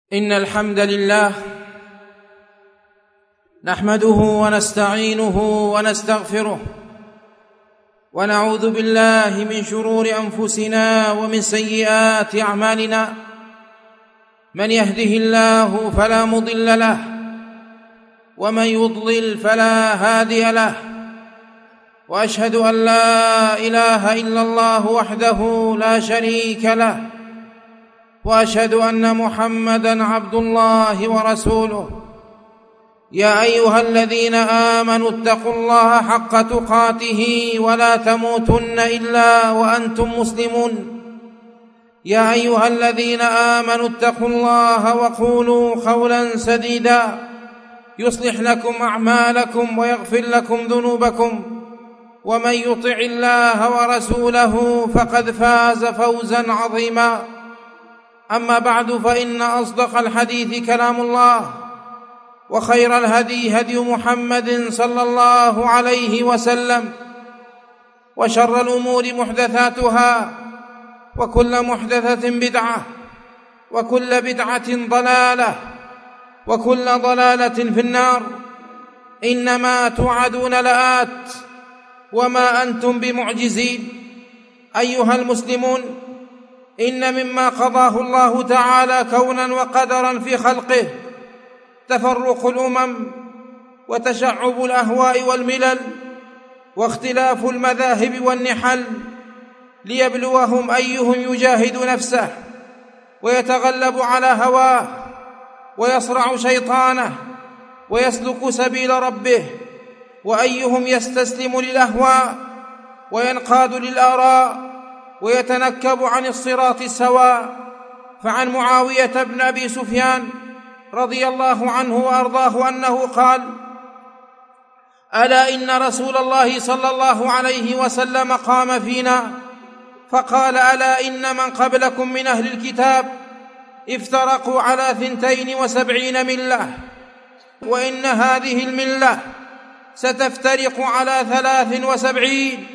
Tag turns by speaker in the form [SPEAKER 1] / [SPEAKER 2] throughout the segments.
[SPEAKER 1] إن الحمد لله نحمده ونستعينه ونستغفره ونعوذ بالله من شرور أنفسنا ومن سيئات أعمالنا. من يهده الله فلا مضل له ومن يضلل فلا هادي له، وأشهد أن لا إله إلا الله وحده لا شريك له، وأشهد أن محمدًا عبد الله ورسوله. يا أيها الذين آمنوا اتقوا الله حق تقاته ولا تموتن إلا وأنتم مسلمون. يا أيها الذين آمنوا اتقوا الله وقولوا قولا سديدا يصلح لكم أعمالكم ويغفر لكم ذنوبكم، ومن يطع الله ورسوله فقد فاز فوزا عظيما. أما بعد، فإن أصدق الحديث كلام الله، وخير الهدي هدي محمد صلى الله عليه وسلم، وشر الأمور محدثاتها، وكل محدثة بدعة، وكل بدعة ضلالة، وكل ضلالة في النار. إنما توعدون لآت وما أنتم بمعجزين. أيها المسلمون، إن مما قضاه الله تعالى كونا وقدرا في خلقه تفرق الأمم وتشعب الأهواء والملل واختلاف المذاهب والنحل، ليبلوهم أيهم يجاهد نفسه ويتغلب على هواه ويصرع شيطانه ويسلك سبيل ربه، وأيهم يستسلم للأهواء وينقاد للآراء ويتنكب عن الصراط السواء. فعن معاوية بن أبي سفيان رضي الله عنه وأرضاه أنه قال: ألا إن رسول الله صلى الله عليه وسلم قام فينا فقال: ألا إن من قبلكم من أهل الكتاب افترقوا على 72 ملة، وإن هذه الملة ستفترق على 73،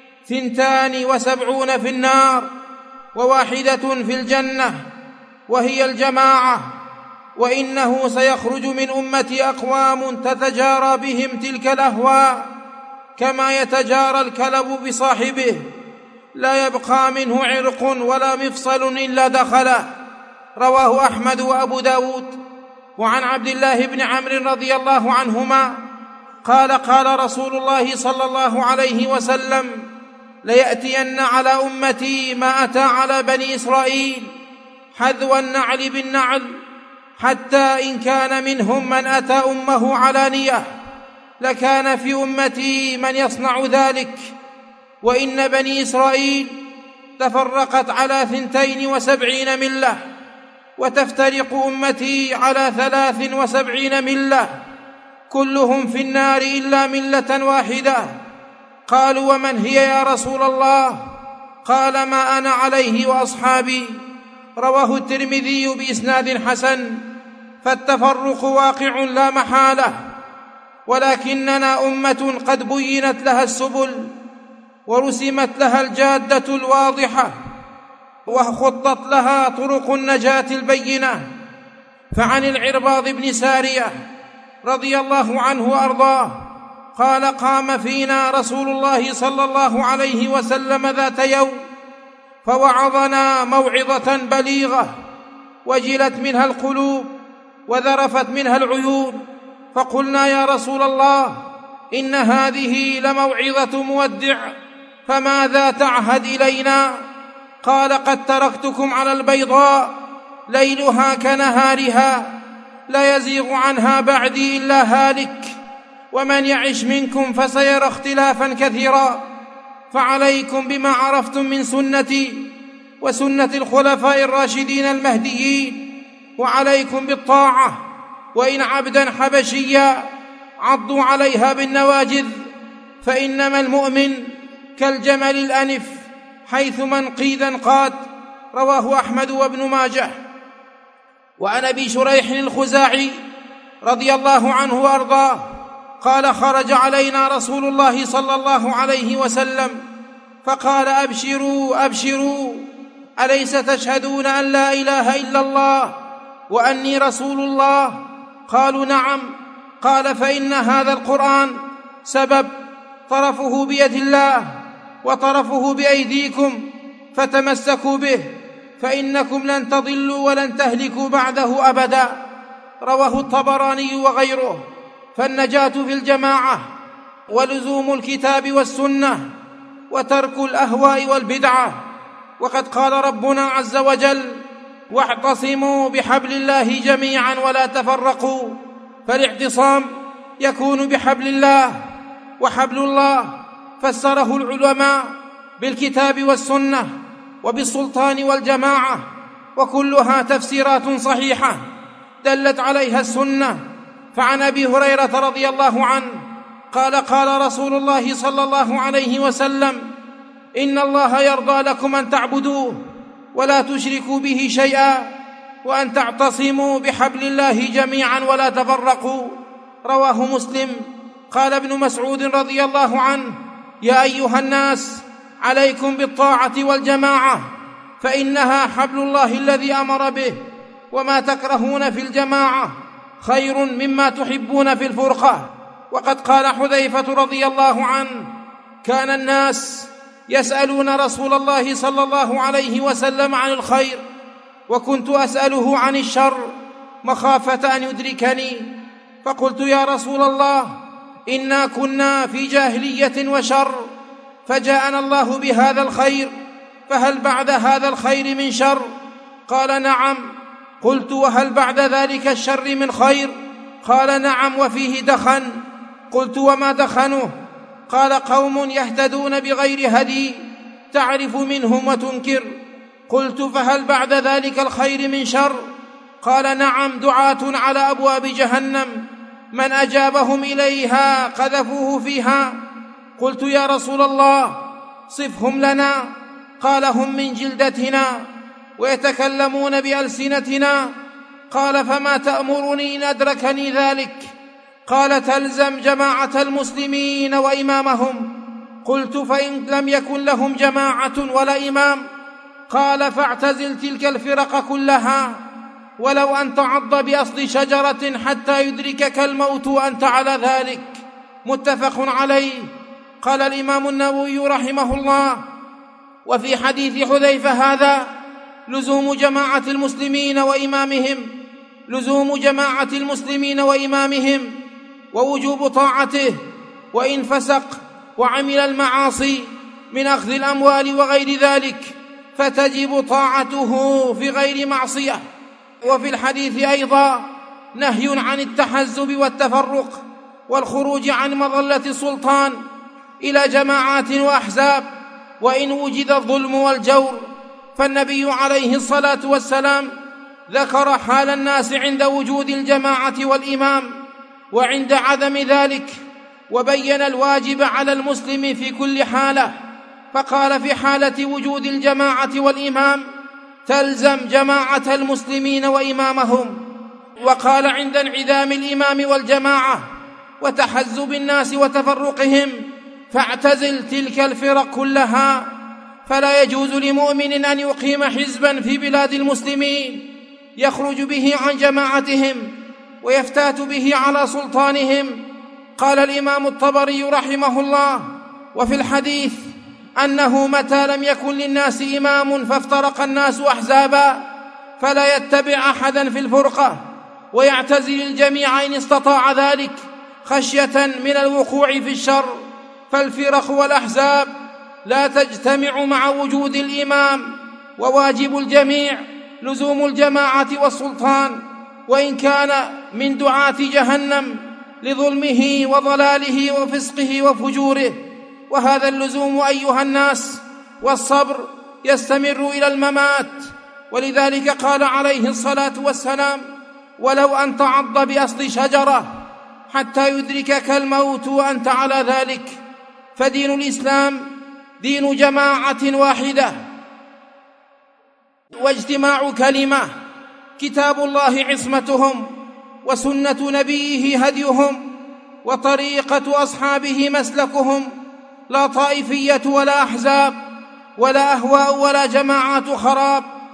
[SPEAKER 1] 72 في النار وواحدة في الجنة، وهي الجماعة. وإنه سيخرج من أمتي أقوام تتجارى بهم تلك الأهواء كما يتجارى الكلب بصاحبه، لا يبقى منه عرق ولا مفصل إلا دخله. رواه أحمد وأبو داود. وعن عبد الله بن عمرو رضي الله عنهما قال: قال رسول الله صلى الله عليه وسلم: ليأتين على أمتي ما أتى على بني إسرائيل حذو النعل بالنعل، حتى إن كان منهم من أتى أمه علانية لكان في أمتي من يصنع ذلك. وإن بني إسرائيل تفرقت على 72 ملة، وتفترق أمتي على 73 ملة، كلهم في النار إلا ملة واحدة. قالوا: ومن هي يا رسول الله؟ قال: ما أنا عليه وأصحابي. رواه الترمذي بإسناد حسن. فالتفرق واقع لا محالة، ولكننا أمة قد بينت لها السبل ورسمت لها الجادة الواضحة وخطت لها طرق النجاة البينة. فعن العرباض بن سارية رضي الله عنه وأرضاه قال: قام فينا رسول الله صلى الله عليه وسلم ذات يوم فوعظنا موعظة بليغة وجلت منها القلوب وذرفت منها العيون، فقلنا: يا رسول الله، إن هذه لموعظة مودع، فماذا تعهد إلينا؟ قال: قد تركتكم على البيضاء ليلها كنهارها، لا يزيغ عنها بعدي إلا هالك، ومن يعش منكم فسيرى اختلافا كثيرا، فعليكم بما عرفتم من سنتي وسنة الخلفاء الراشدين المهديين، وعليكم بالطاعة، وإن عبدا حبشيا عضوا عليها بالنواجذ، فإنما المؤمن كالجمل الأنف حيثما انقيد انقاد. رواه أحمد وابن ماجه. وعن أبي شريح الخزاعي رضي الله عنه وأرضاه قال: خرج علينا رسول الله صلى الله عليه وسلم فقال: أبشروا أبشروا، أليس تشهدون أن لا إله إلا الله وأني رسول الله؟ قالوا نعم. قال فإن هذا القرآن سبب طرفه بيد الله وطرفه بأيديكم، فتمسكوا به فإنكم لن تضلوا ولن تهلكوا بعده أبدا. رواه الطبراني وغيره. فالنجاة في الجماعة ولزوم الكتاب والسنة وترك الأهواء والبدعة. وقد قال ربنا عز وجل: واعتصموا بحبل الله جميعا ولا تفرقوا. فالاعتصام يكون بحبل الله، وحبل الله فسره العلماء بالكتاب والسنة وبالسلطان والجماعة، وكلها تفسيرات صحيحة دلت عليها السنة. فعن أبي هريرة رضي الله عنه قال: قال رسول الله صلى الله عليه وسلم: إن الله يرضى لكم أن تعبدوه ولا تشركوا به شيئا، وأن تعتصموا بحبل الله جميعا ولا تفرقوا. رواه مسلم. قال ابن مسعود رضي الله عنه: يا أيها الناس، عليكم بالطاعة والجماعة، فإنها حبل الله الذي أمر به، وما تكرهون في الجماعة خير مما تحبون في الفرقة. وقد قال حذيفة رضي الله عنه: كان الناس يسألون رسول الله صلى الله عليه وسلم عن الخير، وكنت أسأله عن الشر مخافة أن يدركني، فقلت: يا رسول الله، إنا كنا في جاهلية وشر، فجاءنا الله بهذا الخير، فهل بعد هذا الخير من شر؟ قال: نعم. قلت: وهل بعد ذلك الشر من خير؟ قال: نعم، وفيه دخن. قلت: وما دخنه؟ قال: قوم يهتدون بغير هدي، تعرف منهم وتنكر. قلت: فهل بعد ذلك الخير من شر؟ قال: نعم، دعاة على أبواب جهنم، من أجابهم إليها قذفوه فيها. قلت: يا رسول الله، صفهم لنا. قال: هم من جلدتنا ويتكلمون بألسنتنا. قال: فما تأمرني إن أدركني ذلك؟ قال: تلزم جماعة المسلمين وإمامهم. قلت: فإن لم يكن لهم جماعة ولا إمام؟ قال: فاعتزل تلك الفرق كلها، ولو أن تعض بأصل شجرة حتى يدركك الموت وأنت على ذلك. متفق عليه. قال الإمام النووي رحمه الله: وفي حديث حذيفة هذا لزوم جماعة المسلمين وإمامهم، لزوم جماعة المسلمين وإمامهم، ووجوب طاعته، وإن فسق وعمل المعاصي من أخذ الأموال وغير ذلك فتجب طاعته في غير معصية. وفي الحديث أيضا نهي عن التحزب والتفرق والخروج عن مظلة السلطان إلى جماعات وأحزاب، وإن وجد الظلم والجور. فالنبي عليه الصلاة والسلام ذكر حال الناس عند وجود الجماعة والإمام وعند عدم ذلك، وبين الواجب على المسلم في كل حالة. فقال: في حالة وجود الجماعة والإمام تلزم جماعة المسلمين وإمامهم. وقال: عند انعدام الإمام والجماعة وتحزب الناس وتفرقهم فاعتزل تلك الفرق كلها. فلا يجوز لمؤمن أن يقيم حزبا في بلاد المسلمين يخرج به عن جماعتهم ويفتات به على سلطانهم. قال الإمام الطبري رحمه الله: وفي الحديث أنه متى لم يكن للناس إمام فافترق الناس أحزابا فلا يتبع أحدا في الفرقة، ويعتزل الجميع إن استطاع ذلك خشية من الوقوع في الشر. فالفرق والأحزاب لا تجتمع مع وجود الإمام، وواجب الجميع لزوم الجماعة والسلطان، وإن كان من دعاة جهنم لظلمه وضلاله وفسقه وفجوره. وهذا اللزوم أيها الناس والصبر يستمر إلى الممات. ولذلك قال عليه الصلاة والسلام: ولو أن تعض بأصل شجرة حتى يدركك الموت وأنت على ذلك. فدين الإسلام دين جماعة واحدة واجتماع كلمة، كتاب الله عصمتهم، وسنة نبيه هديهم، وطريقة أصحابه مسلكهم، لا طائفية ولا أحزاب ولا أهواء ولا جماعات خراب.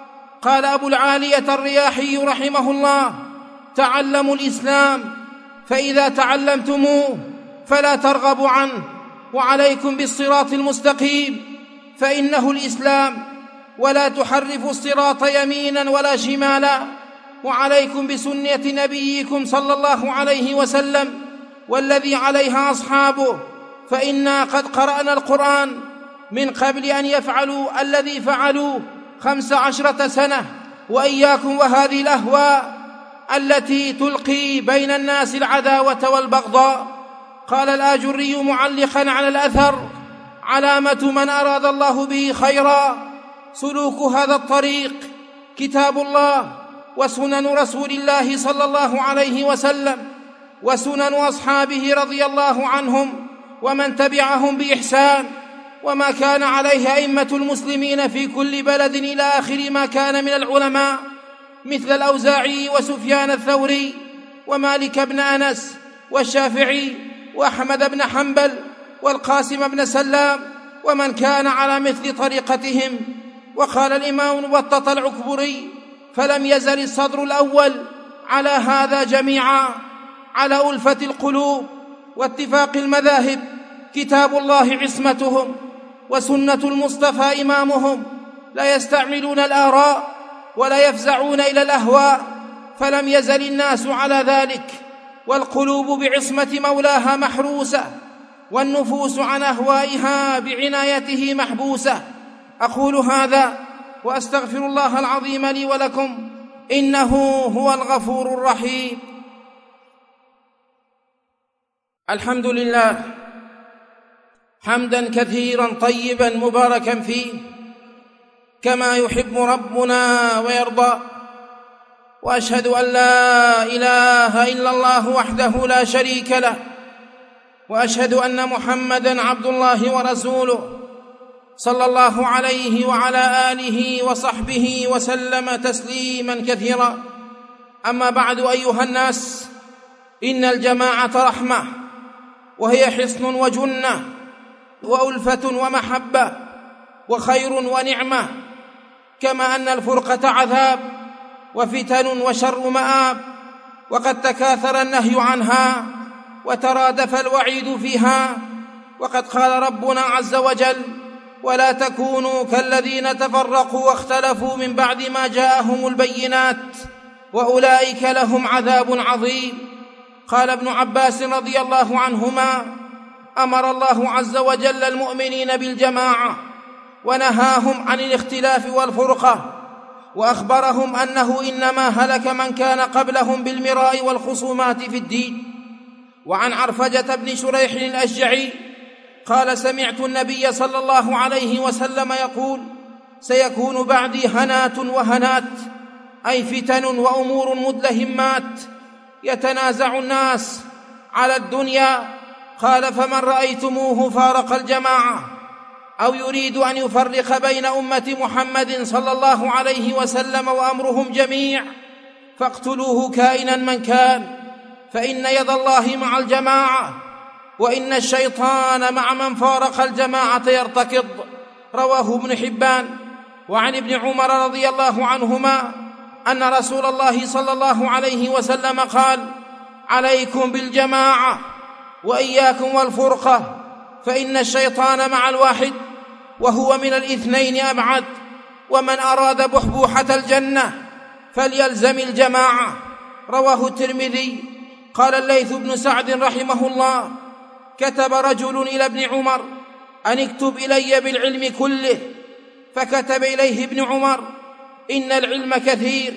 [SPEAKER 1] قال أبو العالية الرياحي رحمه الله: تعلموا الإسلام، فإذا تعلمتموه فلا ترغبوا عنه، وعليكم بالصراط المستقيم فإنه الإسلام، ولا تحرفوا الصراط يمينا ولا شمالا، وعليكم بسنة نبيكم صلى الله عليه وسلم والذي عليها أصحابه، فإنا قد قرأنا القرآن من قبل أن يفعلوا الذي فعلوه 15 سنة، وإياكم وهذه الأهواء التي تلقي بين الناس العداوة والبغضاء. قال الآجري معلقا على الأثر: علامة من أراد الله به خيرا سلوك هذا الطريق، كتاب الله وسنن رسول الله صلى الله عليه وسلم وسنن أصحابه رضي الله عنهم ومن تبعهم بإحسان، وما كان عليه أئمة المسلمين في كل بلد إلى آخر ما كان من العلماء مثل الأوزاعي وسفيان الثوري ومالك بن أنس والشافعي وأحمد بن حنبل والقاسم بن سلام ومن كان على مثل طريقتهم. وقال الإمام مبطط العكبري: فلم يزل الصدر الأول على هذا جميعا، على ألفة القلوب واتفاق المذاهب، كتاب الله عصمتهم وسنة المصطفى إمامهم، لا يستعملون الآراء ولا يفزعون إلى الأهواء، فلم يزل الناس على ذلك، والقلوب بعصمة مولاها محروسة، والنفوس عن أهوائها بعنايته محبوسة. أقول هذا وأستغفر الله العظيم لي ولكم، إنه هو الغفور الرحيم. الحمد لله حمدا كثيرا طيبا مباركا فيه كما يحب ربنا ويرضى، وأشهد أن لا إله إلا الله وحده لا شريك له، وأشهد أن محمدا عبد الله ورسوله صلى الله عليه وعلى آله وصحبه وسلم تسليما كثيرا. أما بعد، أيها الناس، إن الجماعة رحمة، وهي حصن وجنة وألفة ومحبة وخير ونعمة، كما أن الفرقة عذاب وفتن وشر مآب، وقد تكاثر النهي عنها وترادف الوعيد فيها. وقد قال ربنا عز وجل: ولا تكونوا كالذين تفرقوا واختلفوا من بعد ما جاءهم البينات وأولئك لهم عذاب عظيم. قال ابن عباس رضي الله عنهما: أمر الله عز وجل المؤمنين بالجماعة ونهاهم عن الاختلاف والفرقة، وأخبرهم أنه إنما هلك من كان قبلهم بالمراء والخصومات في الدين. وعن عرفجة بن شريح الأشجعي قال: سمعت النبي صلى الله عليه وسلم يقول: سيكون بعدي هنات وهنات، أي فتن وأمور مدلهمات، يتنازع الناس على الدنيا. قال: فمن رأيتموه فارق الجماعة أو يريد أن يفرق بين أمة محمد صلى الله عليه وسلم وأمرهم جميع فاقتلوه كائنا من كان، فإن يد الله مع الجماعة، وإن الشيطان مع من فارق الجماعة يرتكض. رواه ابن حبان. وعن ابن عمر رضي الله عنهما أن رسول الله صلى الله عليه وسلم قال: عليكم بالجماعة وإياكم والفرقة، فإن الشيطان مع الواحد وهو من الاثنين أبعد، ومن أراد بحبوحة الجنة فليلزم الجماعة. رواه الترمذي. قال الليث بن سعد رحمه الله: كتب رجل إلى ابن عمر أن اكتب إلي بالعلم كله، فكتب إليه ابن عمر: إن العلم كثير،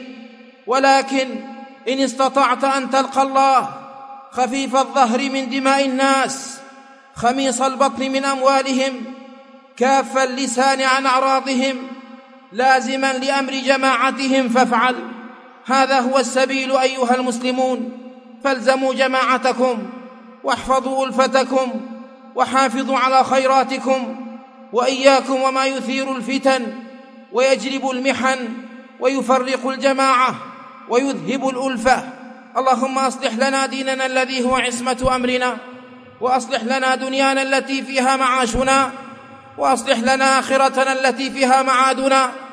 [SPEAKER 1] ولكن إن استطعت أن تلقى الله خفيف الظهر من دماء الناس، خميص البطن من أموالهم، كاف اللسان عن أعراضهم، لازما لأمر جماعتهم فافعل. هذا هو السبيل أيها المسلمون، فالزموا جماعتكم واحفظوا ألفتكم وحافظوا على خيراتكم، وإياكم وما يثير الفتن ويجلب المحن ويفرق الجماعة ويذهب الألفة. اللهم أصلح لنا ديننا الذي هو عصمة أمرنا، وأصلح لنا دنيانا التي فيها معاشنا، وأصلح لنا آخرتنا التي فيها معادنا،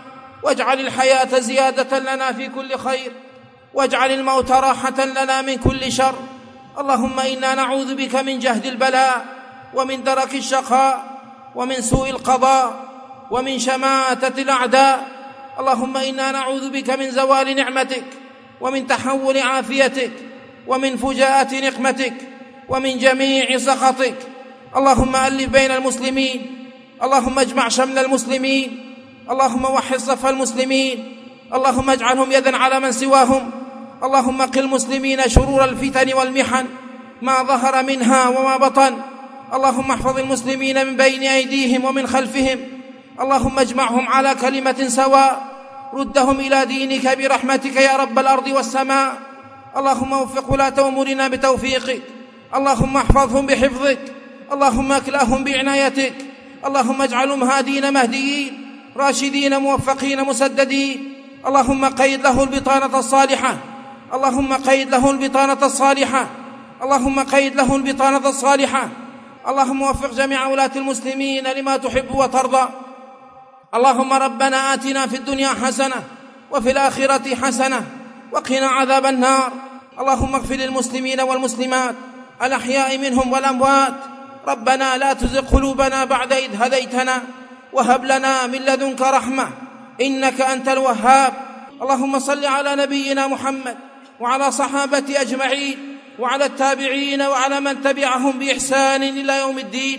[SPEAKER 1] واجعل الحياة زيادة لنا في كل خير، واجعل الموت راحة لنا من كل شر. اللهم إنا نعوذ بك من جهد البلاء، ومن درك الشقاء، ومن سوء القضاء، ومن شماتة الأعداء. اللهم إنا نعوذ بك من زوال نعمتك، ومن تحول عافيتك، ومن فجاءة نقمتك، ومن جميع سخطك. اللهم ألف بين المسلمين، اللهم اجمع شمل المسلمين، اللهم وحد صف المسلمين، اللهم اجعلهم يدا على من سواهم. اللهم قل المسلمين شرور الفتن والمحن ما ظهر منها وما بطن. اللهم احفظ المسلمين من بين أيديهم ومن خلفهم. اللهم اجمعهم على كلمة سواء، ردهم إلى دينك برحمتك يا رب الأرض والسماء. اللهم وفق ولاة أمورنا بتوفيقك، اللهم احفظهم بحفظك، اللهم اكلأهم بعنايتك. اللهم اجعلهم هادين مهديين راشدين موفقين مسددين. اللهم قيد له البطانة الصالحة، اللهم قيد له البطانة الصالحة، اللهم قيد له البطانة الصالحة. اللهم وفق جميع ولاة المسلمين لما تحب وترضى. اللهم ربنا آتنا في الدنيا حسنة وفي الآخرة حسنة وقنا عذاب النار. اللهم اغفر للمسلمين والمسلمات الأحياء منهم والأموات. ربنا لا تزغ قلوبنا بعد إذ هديتنا، وهب لنا من لدنك رحمة إنك أنت الوهاب. اللهم صل على نبينا محمد وعلى صحابته أجمعين، وعلى التابعين، وعلى من تبعهم بإحسان إلى يوم الدين.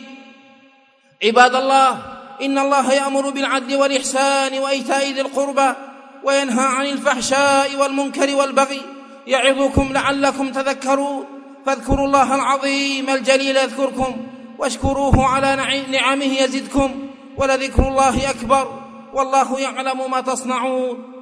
[SPEAKER 1] عباد الله، إن الله يأمر بالعدل والإحسان وإيتاء ذي القربى، وينهى عن الفحشاء والمنكر والبغي، يعظكم لعلكم تذكرون. فاذكروا الله العظيم الجليل يذكركم، واشكروه على نعمه يزدكم، ولذكر الله أكبر، والله يعلم ما تصنعون.